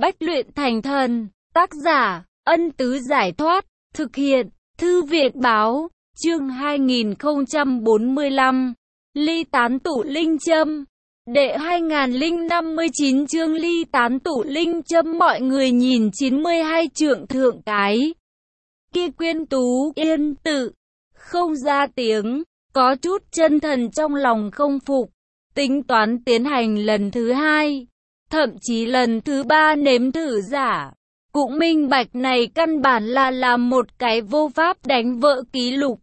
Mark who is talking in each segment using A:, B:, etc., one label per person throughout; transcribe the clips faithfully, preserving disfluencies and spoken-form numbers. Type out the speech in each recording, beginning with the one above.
A: Bách luyện thành thần. Tác giả, Ân Tứ Giải Thoát. Thực hiện, Thư viện Báo. Chương hai nghìn không trăm bốn mươi lăm. Ly tán tụ linh châm. Đệ hai nghìn không trăm năm mươi chín chương ly tán tụ linh châm. Mọi người nhìn chín mươi hai trượng thượng cái kia quyên tú yên tự, không ra tiếng, có chút chân thần trong lòng không phục, tính toán tiến hành lần thứ hai, thậm chí lần thứ ba nếm thử giả. Cũng minh bạch này căn bản là làm một cái vô pháp đánh vỡ kỷ lục.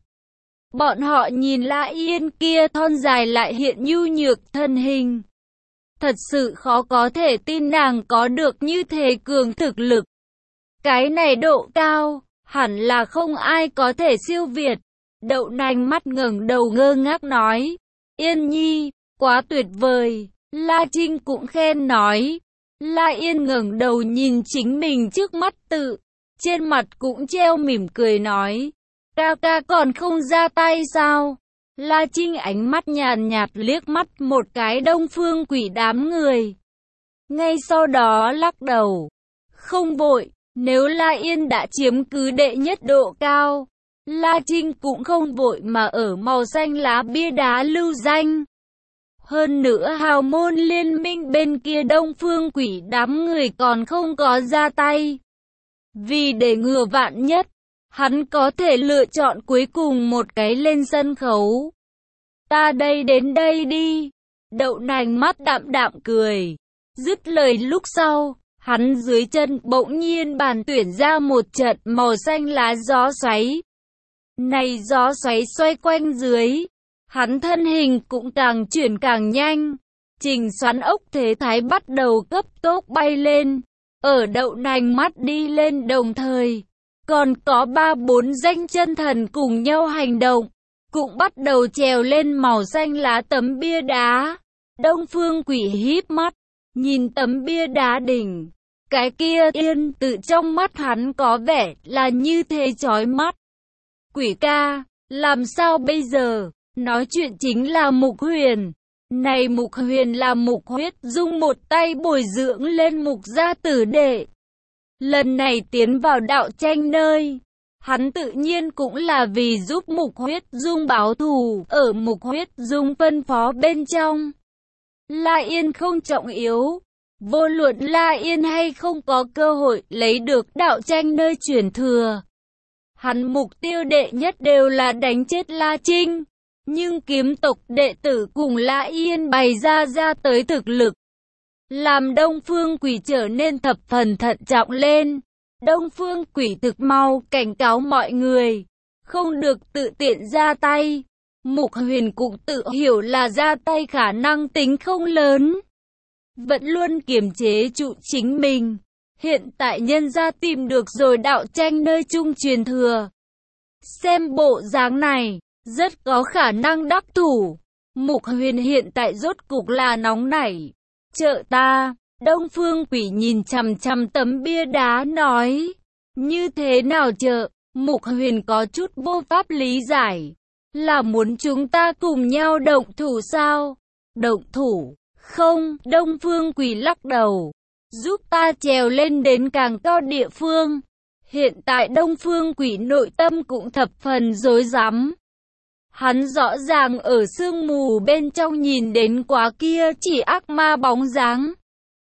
A: Bọn họ nhìn La Yên kia thon dài lại hiện nhu nhược thân hình. Thật sự khó có thể tin nàng có được như thế cường thực lực. Cái này độ cao, hẳn là không ai có thể siêu việt. Đậu Nành mắt ngẩng đầu ngơ ngác nói. Yên nhi, quá tuyệt vời. La Trinh cũng khen nói. La Yên ngẩng đầu nhìn chính mình trước mắt tự. Trên mặt cũng treo mỉm cười nói. Ca ca còn không ra tay sao? La Trinh ánh mắt nhàn nhạt liếc mắt một cái Đông Phương Quỷ đám người. Ngay sau đó lắc đầu. Không vội, nếu La Yên đã chiếm cứ đệ nhất độ cao, La Trinh cũng không vội mà ở màu xanh lá bia đá lưu danh. Hơn nữa hào môn liên minh bên kia Đông Phương Quỷ đám người còn không có ra tay. Vì để ngừa vạn nhất, hắn có thể lựa chọn cuối cùng một cái lên sân khấu. Ta đây đến đây đi. Đậu Nành mắt đạm đạm cười. Dứt lời lúc sau, hắn dưới chân bỗng nhiên bàn tuyển ra một trận màu xanh lá gió xoáy. Này gió xoáy xoay quanh dưới, hắn thân hình cũng càng chuyển càng nhanh. Trình xoắn ốc thế thái bắt đầu cấp tốc bay lên. Ở Đậu Nành mắt đi lên đồng thời, còn có ba bốn danh chân thần cùng nhau hành động, cũng bắt đầu trèo lên màu xanh lá tấm bia đá. Đông Phương Quỷ híp mắt, nhìn tấm bia đá đỉnh. Cái kia yên tự trong mắt hắn có vẻ là như thế chói mắt. Quỷ ca, làm sao bây giờ? Nói chuyện chính là Mục Huyền. Này Mục Huyền là Mục Huyết Dung một tay bồi dưỡng lên Mục gia tử đệ. Lần này tiến vào đạo tranh nơi, hắn tự nhiên cũng là vì giúp Mục Huyết Dung báo thù. Ở Mục Huyết Dung phân phó bên trong, La Yên không trọng yếu. Vô luận La Yên hay không có cơ hội lấy được đạo tranh nơi truyền thừa, hắn mục tiêu đệ nhất đều là đánh chết La Trinh. Nhưng kiếm tộc đệ tử cùng La Yên bày ra ra tới thực lực, làm Đông Phương Quỷ trở nên thập phần thận trọng lên. Đông Phương Quỷ thực mau cảnh cáo mọi người, không được tự tiện ra tay. Mục Huyền cũng tự hiểu là ra tay khả năng tính không lớn, vẫn luôn kiềm chế trụ chính mình. Hiện tại nhân gia tìm được rồi đạo tranh nơi chung truyền thừa. Xem bộ dáng này, rất có khả năng đắc thủ. Mục Huyền hiện tại rốt cục là nóng nảy. Trợ ta. Đông Phương Quỷ nhìn chằm chằm tấm bia đá nói. Như thế nào trợ? Mục Huyền có chút vô pháp lý giải. Là muốn chúng ta cùng nhau động thủ sao? Động thủ? Không. Đông Phương Quỷ lắc đầu. Giúp ta trèo lên đến càng cao địa phương. Hiện tại Đông Phương Quỷ nội tâm cũng thập phần rối rắm. Hắn rõ ràng ở sương mù bên trong nhìn đến quá kia chỉ ác ma bóng dáng.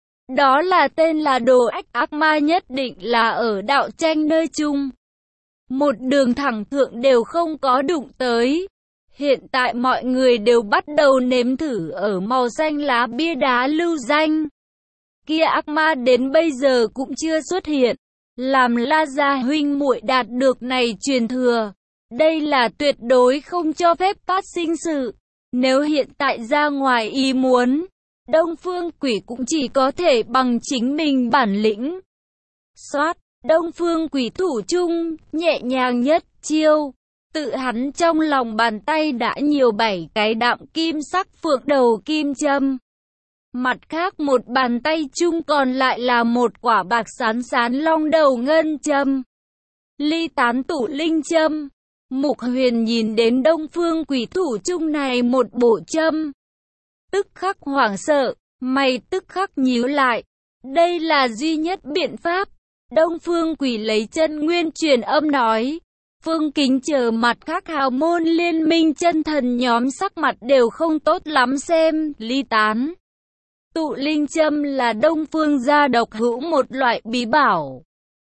A: Đó là tên là Đồ Ách ác ma, nhất định là ở đạo tranh nơi chung. Một đường thẳng thượng đều không có đụng tới. Hiện tại mọi người đều bắt đầu nếm thử ở màu xanh lá bia đá lưu danh. Kia ác ma đến bây giờ cũng chưa xuất hiện. Làm La gia huynh muội đạt được này truyền thừa, đây là tuyệt đối không cho phép phát sinh sự. Nếu hiện tại ra ngoài ý muốn, Đông Phương Quỷ cũng chỉ có thể bằng chính mình bản lĩnh. Xoát, Đông Phương Quỷ thủ chung, nhẹ nhàng nhất chiêu. Tự hắn trong lòng bàn tay đã nhiều bảy cái đạm kim sắc phượng đầu kim châm. Mặt khác một bàn tay chung còn lại là một quả bạc sán sán long đầu ngân châm. Ly tán tụ linh châm. Mục Huyền nhìn đến Đông Phương Quỷ thủ chung này một bộ châm, tức khắc hoảng sợ, mày tức khắc nhíu lại. Đây là duy nhất biện pháp. Đông Phương Quỷ lấy chân nguyên truyền âm nói. Phương Kính chờ mặt khác hào môn liên minh chân thần nhóm sắc mặt đều không tốt lắm xem, ly tán. Tụ linh châm là Đông Phương gia độc hữu một loại bí bảo.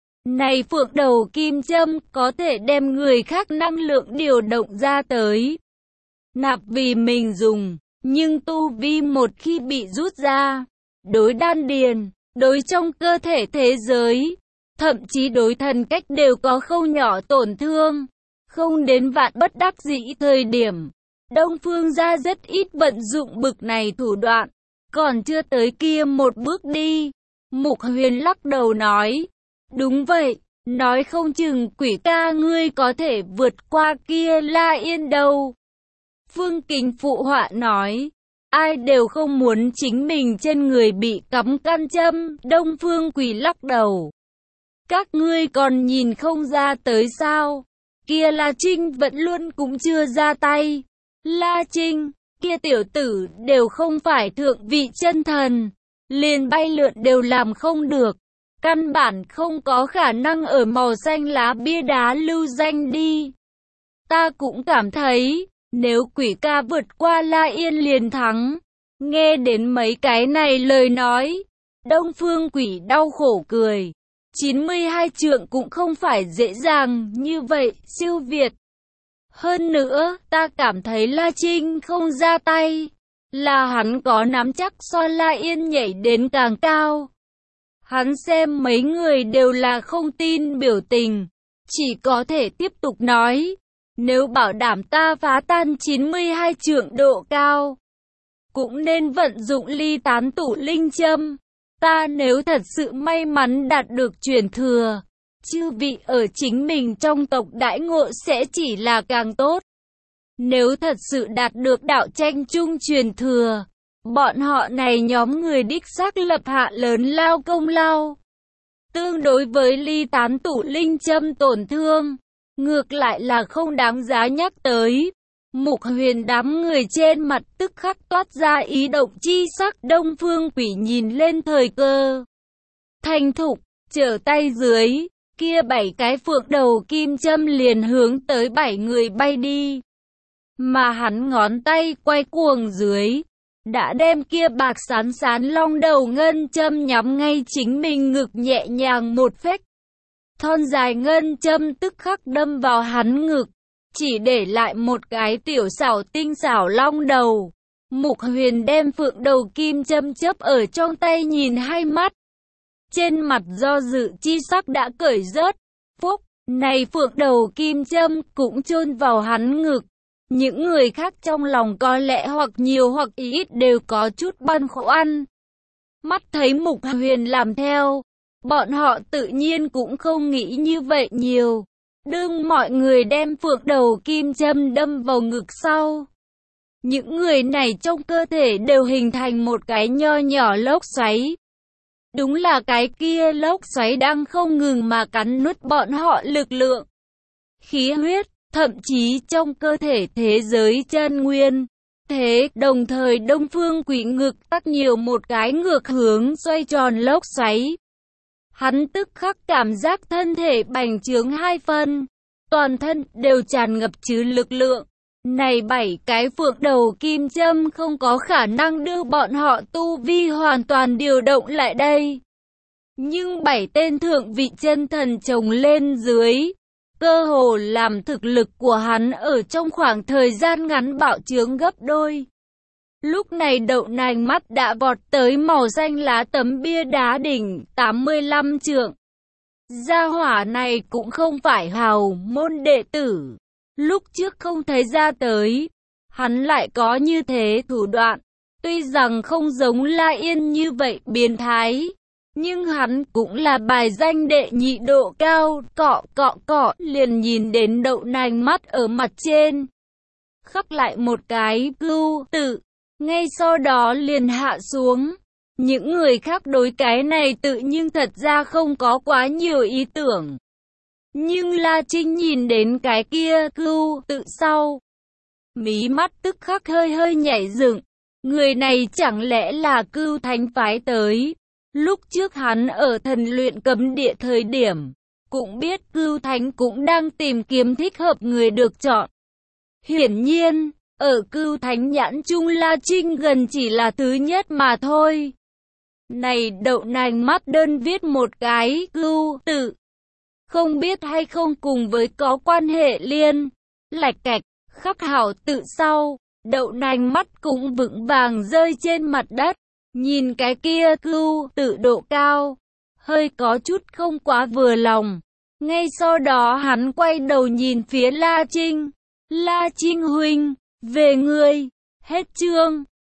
A: Này phượng đầu kim châm có thể đem người khác năng lượng điều động ra tới. Nạp vì mình dùng, nhưng tu vi một khi bị rút ra, đối đan điền, đối trong cơ thể thế giới, thậm chí đối thần cách đều có không nhỏ tổn thương. Không đến vạn bất đắc dĩ thời điểm, Đông Phương gia rất ít vận dụng bực này thủ đoạn, còn chưa tới kia một bước đi. Mục Huyền lắc đầu nói, đúng vậy, nói không chừng Quỷ ca ngươi có thể vượt qua kia La Yên đâu. Phương Kính phụ họa nói, ai đều không muốn chính mình trên người bị cắm căn châm. Đông Phương Quỷ lắc đầu, các ngươi còn nhìn không ra tới sao? Kia La Trinh vẫn luôn cũng chưa ra tay. La Trinh, kia tiểu tử đều không phải thượng vị chân thần, liền bay lượn đều làm không được, căn bản không có khả năng ở màu xanh lá bia đá lưu danh đi. Ta cũng cảm thấy, nếu Quỷ ca vượt qua La Yên liền thắng. Nghe đến mấy cái này lời nói, Đông Phương Quỷ đau khổ cười. chín mươi hai trượng cũng không phải dễ dàng như vậy, siêu việt. Hơn nữa, ta cảm thấy La Trinh không ra tay, là hắn có nắm chắc so La Yên nhảy đến càng cao. Hắn xem mấy người đều là không tin biểu tình, chỉ có thể tiếp tục nói, nếu bảo đảm ta phá tan chín mươi hai trượng độ cao, cũng nên vận dụng ly tán tụ linh châm. Ta nếu thật sự may mắn đạt được truyền thừa, chư vị ở chính mình trong tộc đãi ngộ sẽ chỉ là càng tốt. Nếu thật sự đạt được đạo tranh chung truyền thừa, bọn họ này nhóm người đích xác lập hạ lớn lao công lao. Tương đối với ly tán tụ linh châm tổn thương, ngược lại là không đáng giá nhắc tới. Mục Huyền đám người trên mặt tức khắc toát ra ý động chi sắc. Đông Phương Quỷ nhìn lên thời cơ thành thục, trở tay dưới, kia bảy cái phượng đầu kim châm liền hướng tới bảy người bay đi. Mà hắn ngón tay quay cuồng dưới, đã đem kia bạc sán sán long đầu ngân châm nhắm ngay chính mình ngực nhẹ nhàng một phách. Thon dài ngân châm tức khắc đâm vào hắn ngực, chỉ để lại một cái tiểu xảo tinh xảo long đầu. Mục Huyền đem phượng đầu kim châm chấp ở trong tay nhìn hai mắt. Trên mặt do dự chi sắc đã cởi rớt. Phúc, này phượng đầu kim châm cũng chôn vào hắn ngực. Những người khác trong lòng có lẽ hoặc nhiều hoặc ít đều có chút băn khoăn. Mắt thấy Mục Huyền làm theo, bọn họ tự nhiên cũng không nghĩ như vậy nhiều. Đương mọi người đem phượng đầu kim châm đâm vào ngực sau, những người này trong cơ thể đều hình thành một cái nho nhỏ lốc xoáy. Đúng là cái kia lốc xoáy đang không ngừng mà cắn nuốt bọn họ lực lượng, khí huyết, thậm chí trong cơ thể thế giới chân nguyên. Thế đồng thời Đông Phương Quỷ ngực tắc nhiều một cái ngược hướng xoay tròn lốc xoáy. Hắn tức khắc cảm giác thân thể bành trướng hai phần, toàn thân đều tràn ngập chứ lực lượng. Này bảy cái phượng đầu kim châm không có khả năng đưa bọn họ tu vi hoàn toàn điều động lại đây. Nhưng bảy tên thượng vị chân thần chồng lên dưới, cơ hồ làm thực lực của hắn ở trong khoảng thời gian ngắn bạo trướng gấp đôi. Lúc này đậu nành mắt đã vọt tới màu xanh lá tấm bia đá đỉnh tám mươi lăm trượng. Gia hỏa này cũng không phải hào môn đệ tử. Lúc trước không thấy ra tới, hắn lại có như thế thủ đoạn. Tuy rằng không giống La Yên như vậy biến thái, nhưng hắn cũng là bài danh đệ nhị độ cao. Cọ cọ cọ liền nhìn đến đậu nành mắt ở mặt trên, khắc lại một cái cưu tự, ngay sau đó liền hạ xuống. Những người khác đối cái này tự nhưng thật ra không có quá nhiều ý tưởng. Nhưng La Trinh nhìn đến cái kia cưu tự sau, mí mắt tức khắc hơi hơi nhảy dựng. Người này chẳng lẽ là Cưu Thánh phái tới? Lúc trước hắn ở thần luyện cấm địa thời điểm, cũng biết Cưu Thánh cũng đang tìm kiếm thích hợp người được chọn. Hiển nhiên, ở Cưu Thánh nhãn chung La Trinh gần chỉ là thứ nhất mà thôi. Này đậu nành mắt đơn viết một cái Cưu tự, không biết hay không cùng với có quan hệ liên, lạch cạch, khắc hảo tự sau, đậu nành mắt cũng vững vàng rơi trên mặt đất, nhìn cái kia Cưu tự độ cao, hơi có chút không quá vừa lòng. Ngay sau đó hắn quay đầu nhìn phía La Trinh, La Trinh huynh, về ngươi, hết chương.